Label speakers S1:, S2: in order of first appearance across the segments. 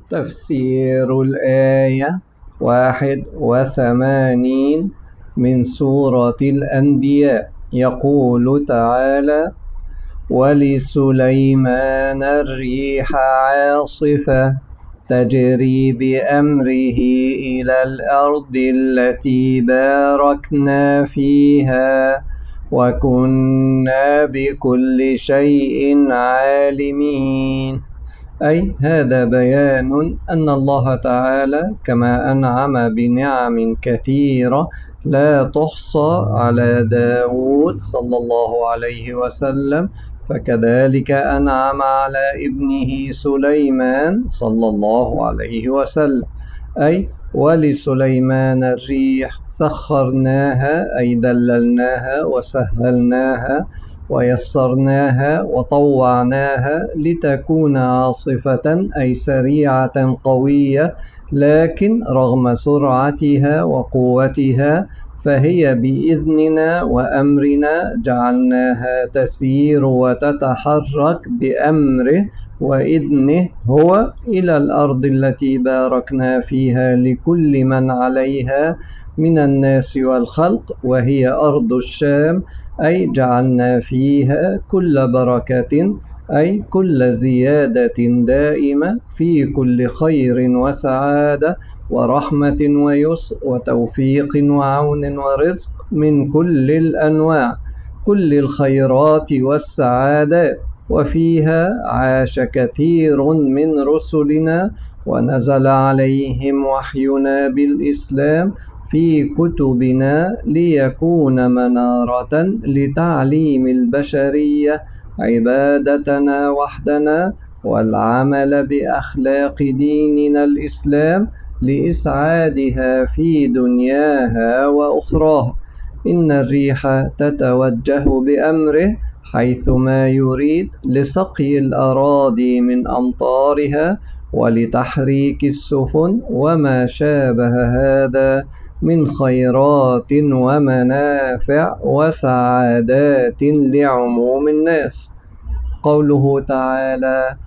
S1: تفسير الآية 81 من سورة الأنبياء. يقول تعالى: ولسليمان الريح عاصفة تجري بأمره إلى الأرض التي باركنا فيها وكنا بكل شيء عالمين. أي هذا بيان أن الله تعالى كما أنعم بنعم كثيرة لا تحصى على داود صلى الله عليه وسلم، فكذلك أنعم على ابنه سليمان صلى الله عليه وسلم. أي ولسليمان الريح سخرناها، أي دللناها وسهلناها ويسرناها وطوعناها لتكون عاصفة، أي سريعة قوية، لكن رغم سرعتها وقوتها فهي بإذننا وأمرنا جعلناها تسير وتتحرك بأمره وإذنه هو إلى الأرض التي باركنا فيها لكل من عليها من الناس والخلق، وهي أرض الشام. أي جعلنا فيها كل بركة، أي كل زيادة دائمة في كل خير وسعادة ورحمة ويسر وتوفيق وعون ورزق من كل الأنواع، كل الخيرات والسعادات. وفيها عاش كثير من رسلنا ونزل عليهم وحينا بالإسلام في كتبنا ليكون منارة لتعليم البشرية عبادتنا وحدنا والعمل بأخلاق ديننا الإسلام لإسعادها في دنياها وأخراها. إن الريح تتوجه بأمره حيثما يريد لسقي الأراضي من أمطارها ولتحريك السفن وما شابه هذا من خيرات ومنافع وسعادات لعموم الناس. قوله تعالى: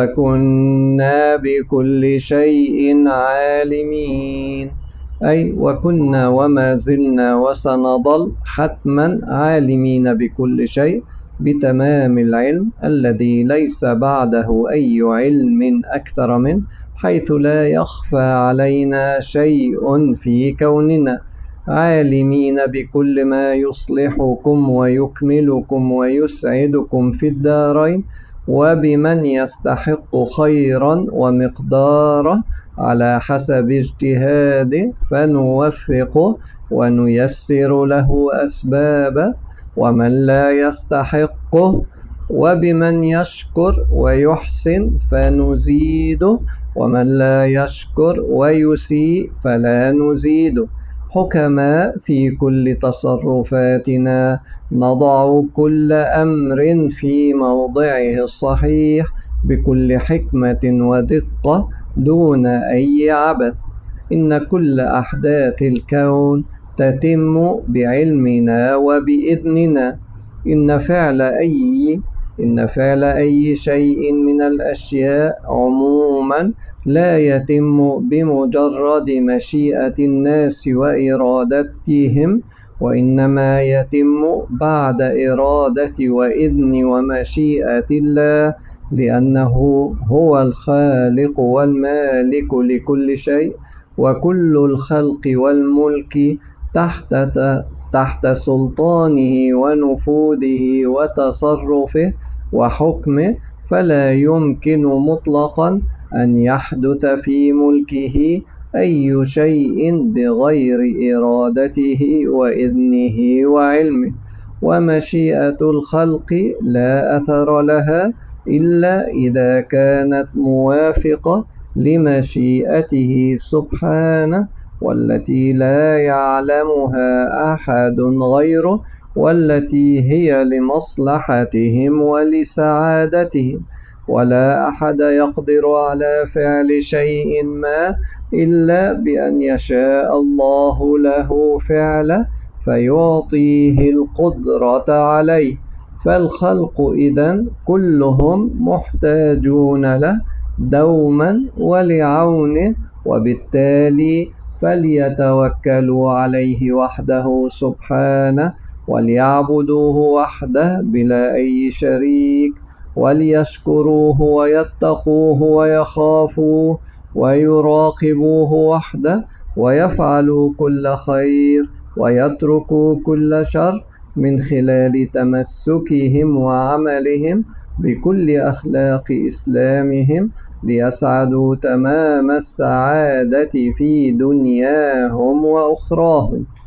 S1: وكنا بكل شيء عالمين، أي وكنا وما زلنا وسنظل حتما عالمين بكل شيء بتمام العلم الذي ليس بعده أي علم أكثر منه، حيث لا يخفى علينا شيء في كوننا، عالمين بكل ما يصلحكم ويكملكم ويسعدكم في الدارين، وبمن يستحق خيرا ومقداره على حسب اجتهاده فنوفقه ونيسر له أسبابه، ومن لا يستحقه، وبمن يشكر ويحسن فنزيده، ومن لا يشكر ويسيء فلا نزيده. حكماء في كل تصرفاتنا نضع كل أمر في موضعه الصحيح بكل حكمة ودقة دون أي عبث. إن كل أحداث الكون تتم بعلمنا وبإذننا. إن فعل أي شيء من الأشياء عموما لا يتم بمجرد مشيئة الناس وإرادتهم، وإنما يتم بعد إرادة وإذن ومشيئة الله، لأنه هو الخالق والمالك لكل شيء، وكل الخلق والملك تحت سلطانه ونفوذه وتصرفه وحكمه، فلا يمكن مطلقا أن يحدث في ملكه أي شيء بغير إرادته وإذنه وعلمه. ومشيئة الخلق لا أثر لها إلا إذا كانت موافقة لمشيئته سبحانه، والتي لا يعلمها أحد غيره، والتي هي لمصلحتهم ولسعادتهم. ولا أحد يقدر على فعل شيء ما إلا بأن يشاء الله له فعله فيعطيه القدرة عليه، فالخلق إذن كلهم محتاجون له دوما ولعونه، وبالتالي فليتوكلوا عليه وحده سبحانه، وليعبدوه وحده بلا أي شريك، وليشكروه ويتقوه ويخافوه ويراقبوه وحده، ويفعلوا كل خير ويتركوا كل شر من خلال تمسكهم وعملهم بكل أخلاق إسلامهم، ليسعدوا تمام السعادة في دنياهم وأخراهم.